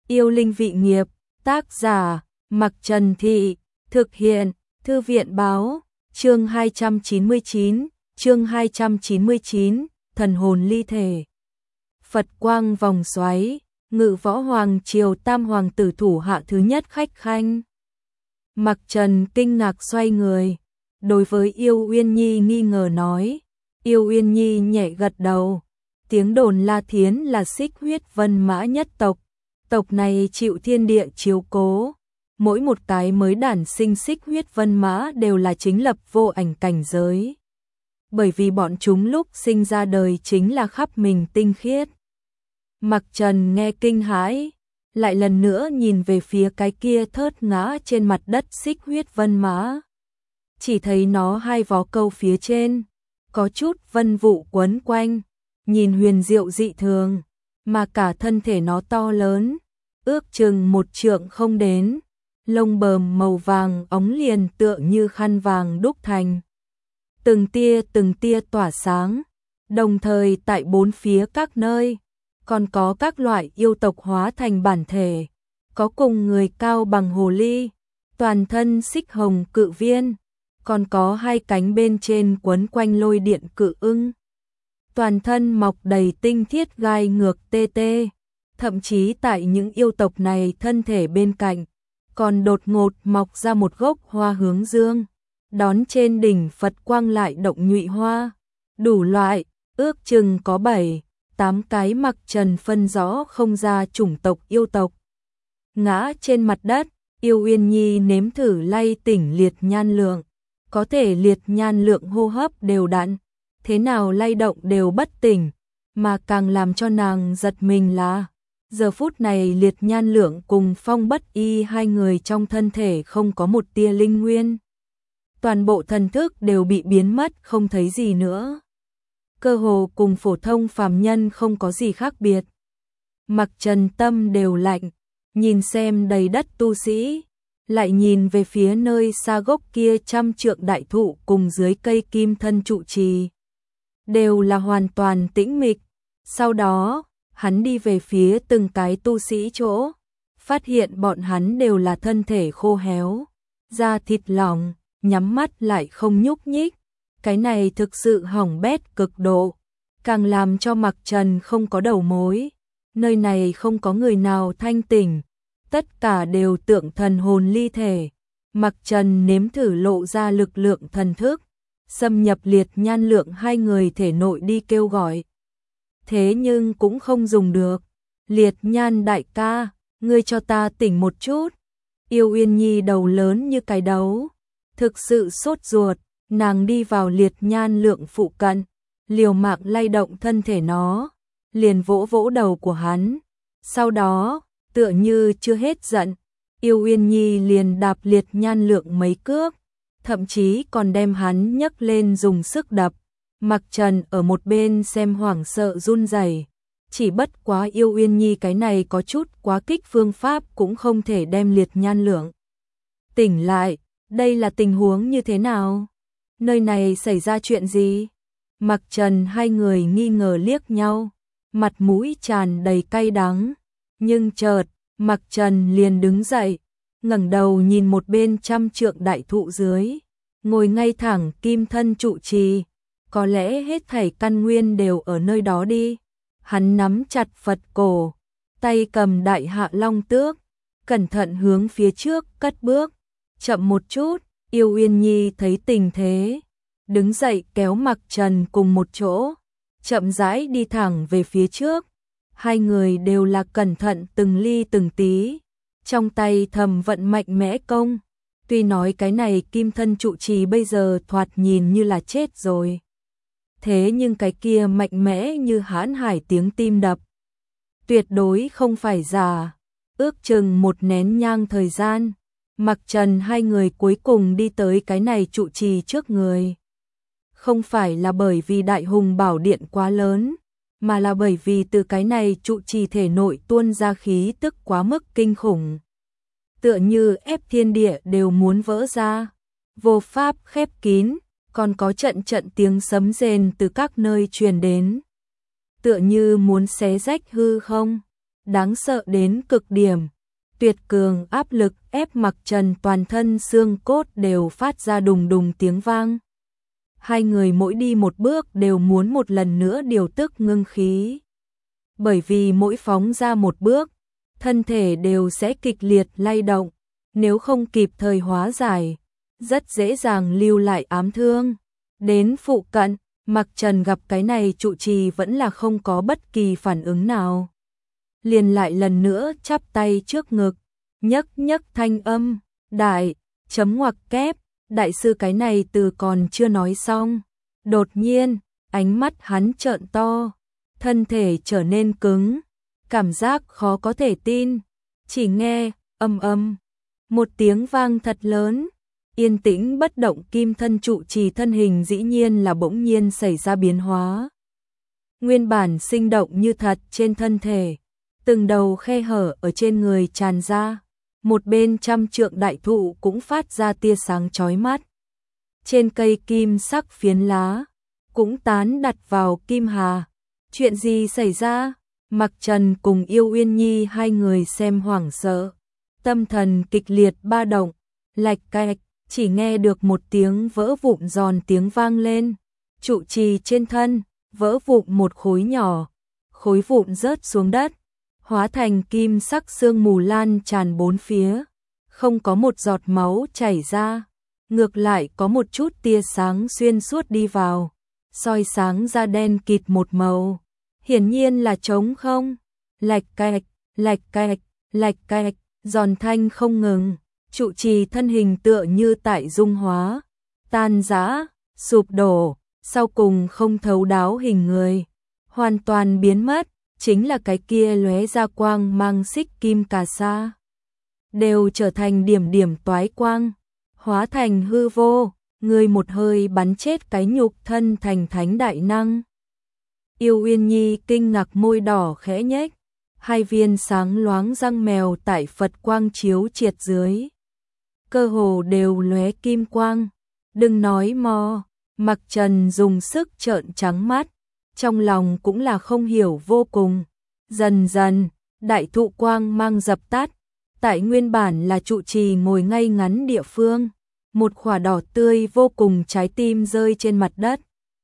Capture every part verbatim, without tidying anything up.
Yêu linh vị nghiệp, tác giả, Mặc Trần Thị, thực hiện, Thư viện báo, chương hai trăm chín mươi chín, chương hai trăm chín mươi chín, thần hồn ly thể. Phật quang vòng xoáy, Ngự Võ Hoàng triều tam hoàng tử thủ hạ thứ nhất khách khanh. Mặc Trần kinh ngạc xoay người, đối với Yêu Uyên Nhi nghi ngờ nói. Yêu Uyên Nhi nhẹ gật đầu, tiếng đồn La Thiến là xích huyết vân mã nhất tộc, tộc này chịu thiên địa chiếu cố, mỗi một cái mới đản sinh xích huyết vân mã đều là chính lập vô ảnh cảnh giới. Bởi vì bọn chúng lúc sinh ra đời chính là khắp mình tinh khiết. Mặc Trần nghe kinh hãi, lại lần nữa nhìn về phía cái kia thớt ngã trên mặt đất xích huyết vân mã. Chỉ thấy nó hai vó câu phía trên, có chút vân vụ quấn quanh, nhìn huyền diệu dị thường, mà cả thân thể nó to lớn, ước chừng một trượng không đến, lông bờm màu vàng óng liền tựa như khăn vàng đúc thành. Từng tia từng tia tỏa sáng, đồng thời tại bốn phía các nơi, còn có các loại yêu tộc hóa thành bản thể, có cùng người cao bằng hồ ly, toàn thân xích hồng cự viên, còn có hai cánh bên trên quấn quanh lôi điện cự ưng. Toàn thân mọc đầy tinh thiết gai ngược tê tê, thậm chí tại những yêu tộc này thân thể bên cạnh, còn đột ngột mọc ra một gốc hoa hướng dương, đón trên đỉnh Phật quang lại động nhụy hoa, đủ loại, ước chừng có bảy, tám cái. Mặc Trần phân rõ không ra chủng tộc yêu tộc. Ngã trên mặt đất, Yêu Uyên Nhi nếm thử lay tỉnh liệt nhan lượng, có thể liệt nhan lượng hô hấp đều đặn, thế nào lay động đều bất tỉnh, mà càng làm cho nàng giật mình là, giờ phút này liệt nhan lượng cùng Phong Bất Y hai người trong thân thể không có một tia linh nguyên. Toàn bộ thần thức đều bị biến mất không thấy gì nữa. Cơ hồ cùng phổ thông phàm nhân không có gì khác biệt. Mặc Trần tâm đều lạnh, nhìn xem đầy đất tu sĩ, lại nhìn về phía nơi xa gốc kia trăm trượng đại thụ cùng dưới cây kim thân trụ trì. Đều là hoàn toàn tĩnh mịch. Sau đó, hắn đi về phía từng cái tu sĩ chỗ, phát hiện bọn hắn đều là thân thể khô héo, da thịt lỏng, nhắm mắt lại không nhúc nhích. Cái này thực sự hỏng bét cực độ, càng làm cho Mặc Trần không có đầu mối. Nơi này không có người nào thanh tỉnh, tất cả đều tượng thần hồn ly thể. Mặc Trần nếm thử lộ ra lực lượng thần thức, xâm nhập liệt nhan lượng hai người thể nội đi kêu gọi. Thế nhưng cũng không dùng được. Liệt nhan đại ca, ngươi cho ta tỉnh một chút. Yêu Uyên Nhi đầu lớn như cái đấu, thực sự sốt ruột. Nàng đi vào liệt nhan lượng phụ cận, liều mạng lay động thân thể nó, liền vỗ vỗ đầu của hắn. Sau đó, tựa như chưa hết giận, Yêu Uyên Nhi liền đạp liệt nhan lượng mấy cước, thậm chí còn đem hắn nhấc lên dùng sức đập. Mặc Trần ở một bên xem hoảng sợ run rẩy, chỉ bất quá Yêu Uyên Nhi cái này có chút quá kích phương pháp cũng không thể đem liệt nhan lượng tỉnh lại. Đây là tình huống như thế nào? Nơi này xảy ra chuyện gì? Mặc Trần hai người nghi ngờ liếc nhau, mặt mũi tràn đầy cay đắng. Nhưng chợt, Mặc Trần liền đứng dậy, ngẩng đầu nhìn một bên trăm trượng đại thụ dưới, ngồi ngay thẳng kim thân trụ trì, có lẽ hết thảy căn nguyên đều ở nơi đó đi. Hắn nắm chặt Phật cổ, tay cầm đại hạ long tước, cẩn thận hướng phía trước cất bước, chậm một chút. Yêu Uyên Nhi thấy tình thế, đứng dậy kéo Mặc Trần cùng một chỗ, chậm rãi đi thẳng về phía trước. Hai người đều là cẩn thận từng ly từng tí, trong tay thầm vận mạnh mẽ công. Tuy nói cái này kim thân trụ trì bây giờ thoạt nhìn như là chết rồi, thế nhưng cái kia mạnh mẽ như hãn hải tiếng tim đập, tuyệt đối không phải giả. Ước chừng một nén nhang thời gian, Mặc Trần hai người cuối cùng đi tới cái này trụ trì trước người. Không phải là bởi vì đại hùng bảo điện quá lớn, mà là bởi vì từ cái này trụ trì thể nội tuôn ra khí tức quá mức kinh khủng. Tựa như ép thiên địa đều muốn vỡ ra, vô pháp khép kín, còn có trận trận tiếng sấm rền từ các nơi truyền đến. Tựa như muốn xé rách hư không. đáng sợ đến cực điểm. Tuyệt cường áp lực ép Mặc Trần toàn thân xương cốt đều phát ra đùng đùng tiếng vang. Hai người mỗi đi một bước đều muốn một lần nữa điều tức ngưng khí. Bởi vì mỗi phóng ra một bước, thân thể đều sẽ kịch liệt lay động, nếu không kịp thời hóa giải, rất dễ dàng lưu lại ám thương. Đến phụ cận, Mặc Trần gặp cái này trụ trì vẫn là không có bất kỳ phản ứng nào. Liền lại lần nữa chắp tay trước ngực, nhấc nhấc thanh âm, đại, chấm ngoặc kép, đại sư cái này từ còn chưa nói xong. Đột nhiên, ánh mắt hắn trợn to, thân thể trở nên cứng, cảm giác khó có thể tin. Chỉ nghe, âm âm, một tiếng vang thật lớn, yên tĩnh bất động kim thân trụ trì thân hình dĩ nhiên là bỗng nhiên xảy ra biến hóa. Nguyên bản sinh động như thật trên thân thể, từng đầu khe hở ở trên người tràn ra, một bên trăm trượng đại thụ cũng phát ra tia sáng chói mắt. Trên cây kim sắc phiến lá, cũng tán đặt vào kim hà. Chuyện gì xảy ra? Mặc Trần cùng Yêu Uyên Nhi hai người xem hoảng sợ, tâm thần kịch liệt ba động, lạch cạch, chỉ nghe được một tiếng vỡ vụn giòn tiếng vang lên. Trụ trì trên thân, vỡ vụn một khối nhỏ, khối vụn rớt xuống đất, hóa thành kim sắc sương mù lan tràn bốn phía, không có một giọt máu chảy ra, ngược lại có một chút tia sáng xuyên suốt đi vào, soi sáng ra đen kịt một màu, hiển nhiên là trống không. Lạch cạch, lạch cạch, lạch cạch, giòn thanh không ngừng, trụ trì thân hình tựa như tại dung hóa, tan rã, sụp đổ, sau cùng không thấu đáo hình người, hoàn toàn biến mất. Chính là cái kia lóe ra quang mang xích kim cà sa, đều trở thành điểm điểm toái quang, hóa thành hư vô, người một hơi bắn chết cái nhục thân thành thánh đại năng. Yêu Uyên Nhi kinh ngạc môi đỏ khẽ nhếch, hai viên sáng loáng răng mèo tại Phật quang chiếu triệt dưới, cơ hồ đều lóe kim quang. Đừng nói mò, Mặc Trần dùng sức trợn trắng mắt, trong lòng cũng là không hiểu vô cùng. Dần dần, đại thụ quang mang dập tắt, tại nguyên bản là trụ trì ngồi ngay ngắn địa phương, một quả đỏ tươi vô cùng trái tim rơi trên mặt đất.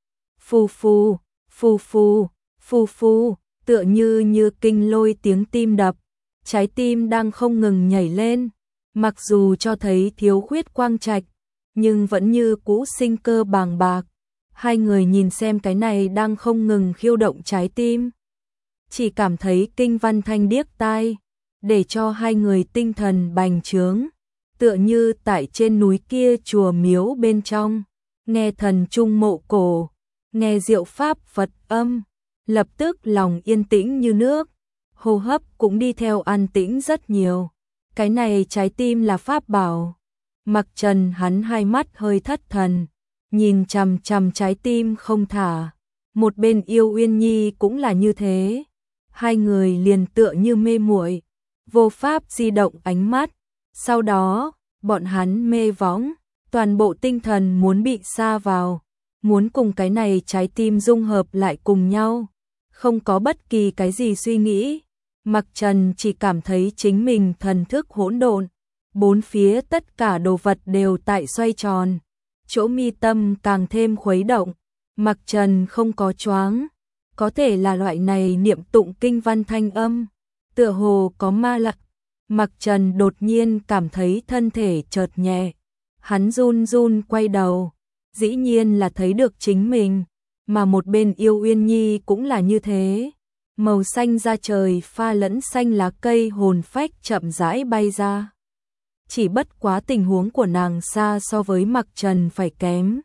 Phù phù, phù phù, phù phù, tựa như như kinh lôi tiếng tim đập, trái tim đang không ngừng nhảy lên, mặc dù cho thấy thiếu khuyết quang trạch, nhưng vẫn như cũ sinh cơ bàng bạc. Hai người nhìn xem cái này đang không ngừng khiêu động trái tim, chỉ cảm thấy kinh văn thanh điếc tai, để cho hai người tinh thần bành trướng, tựa như tại trên núi kia chùa miếu bên trong, nghe thần trung mộ cổ, nghe diệu pháp Phật âm, lập tức lòng yên tĩnh như nước, hô hấp cũng đi theo an tĩnh rất nhiều. Cái này trái tim là pháp bảo. Mặc Trần hắn hai mắt hơi thất thần, nhìn chằm chằm trái tim không thả. Một bên Yêu Uyên Nhi cũng là như thế, hai người liền tựa như mê muội, vô pháp di động ánh mắt. Sau đó, bọn hắn mê võng, toàn bộ tinh thần muốn bị sa vào, muốn cùng cái này trái tim dung hợp lại cùng nhau, không có bất kỳ cái gì suy nghĩ. Mặc Trần chỉ cảm thấy chính mình thần thức hỗn độn, bốn phía tất cả đồ vật đều tại xoay tròn, chỗ mi tâm càng thêm khuấy động. Mặc Trần không có choáng, có thể là loại này niệm tụng kinh văn thanh âm, tựa hồ có ma lực. Mặc Trần đột nhiên cảm thấy thân thể chợt nhẹ, hắn run run quay đầu, dĩ nhiên là thấy được chính mình, mà một bên Yêu Uyên Nhi cũng là như thế. Màu xanh da trời pha lẫn xanh lá cây hồn phách chậm rãi bay ra. Chỉ bất quá tình huống của nàng xa so với Mặc Trần phải kém.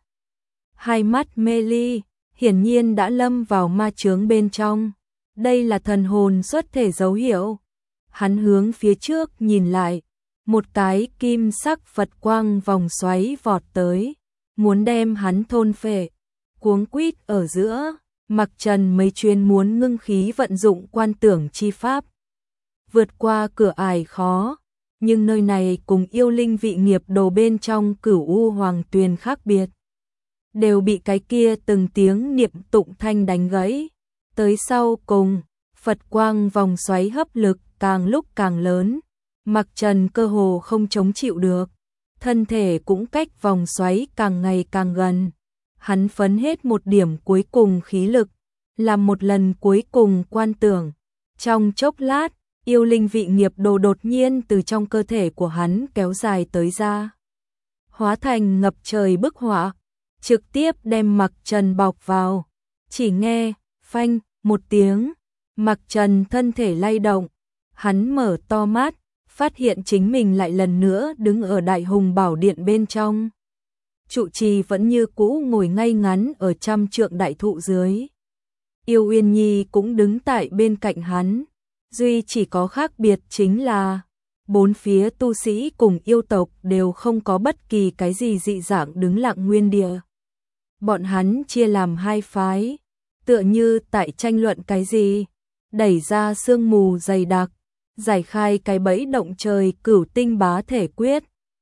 Hai mắt mê ly, hiển nhiên đã lâm vào ma chướng bên trong. Đây là thần hồn xuất thể dấu hiệu. Hắn hướng phía trước nhìn lại, một cái kim sắc Phật quang vòng xoáy vọt tới, muốn đem hắn thôn phệ. Cuống quýt ở giữa, Mặc Trần mấy chuyên muốn ngưng khí vận dụng quan tưởng chi pháp, vượt qua cửa ải khó, nhưng nơi này cùng yêu linh vị nghiệp đồ bên trong Cửu U Hoàng Tuyền khác biệt, đều bị cái kia từng tiếng niệm tụng thanh đánh gãy. Tới sau cùng, Phật quang vòng xoáy hấp lực càng lúc càng lớn, Mặc Trần cơ hồ không chống chịu được, thân thể cũng cách vòng xoáy càng ngày càng gần. Hắn phấn hết một điểm cuối cùng khí lực, làm một lần cuối cùng quan tưởng. Trong chốc lát, yêu linh vị nghiệp đồ đột nhiên từ trong cơ thể của hắn kéo dài tới ra, hóa thành ngập trời bức họa, trực tiếp đem Mặc Trần bọc vào. Chỉ nghe phanh một tiếng, Mặc Trần thân thể lay động, hắn mở to mắt, phát hiện chính mình lại lần nữa đứng ở Đại Hùng Bảo Điện bên trong. Trụ trì vẫn như cũ ngồi ngay ngắn ở trăm trượng đại thụ dưới. Yêu Uyên Nhi cũng đứng tại bên cạnh hắn, duy chỉ có khác biệt chính là bốn phía tu sĩ cùng yêu tộc đều không có bất kỳ cái gì dị dạng đứng lặng nguyên địa. Bọn hắn chia làm hai phái, tựa như tại tranh luận cái gì, đẩy ra sương mù dày đặc, giải khai cái bẫy động trời cửu tinh bá thể quyết,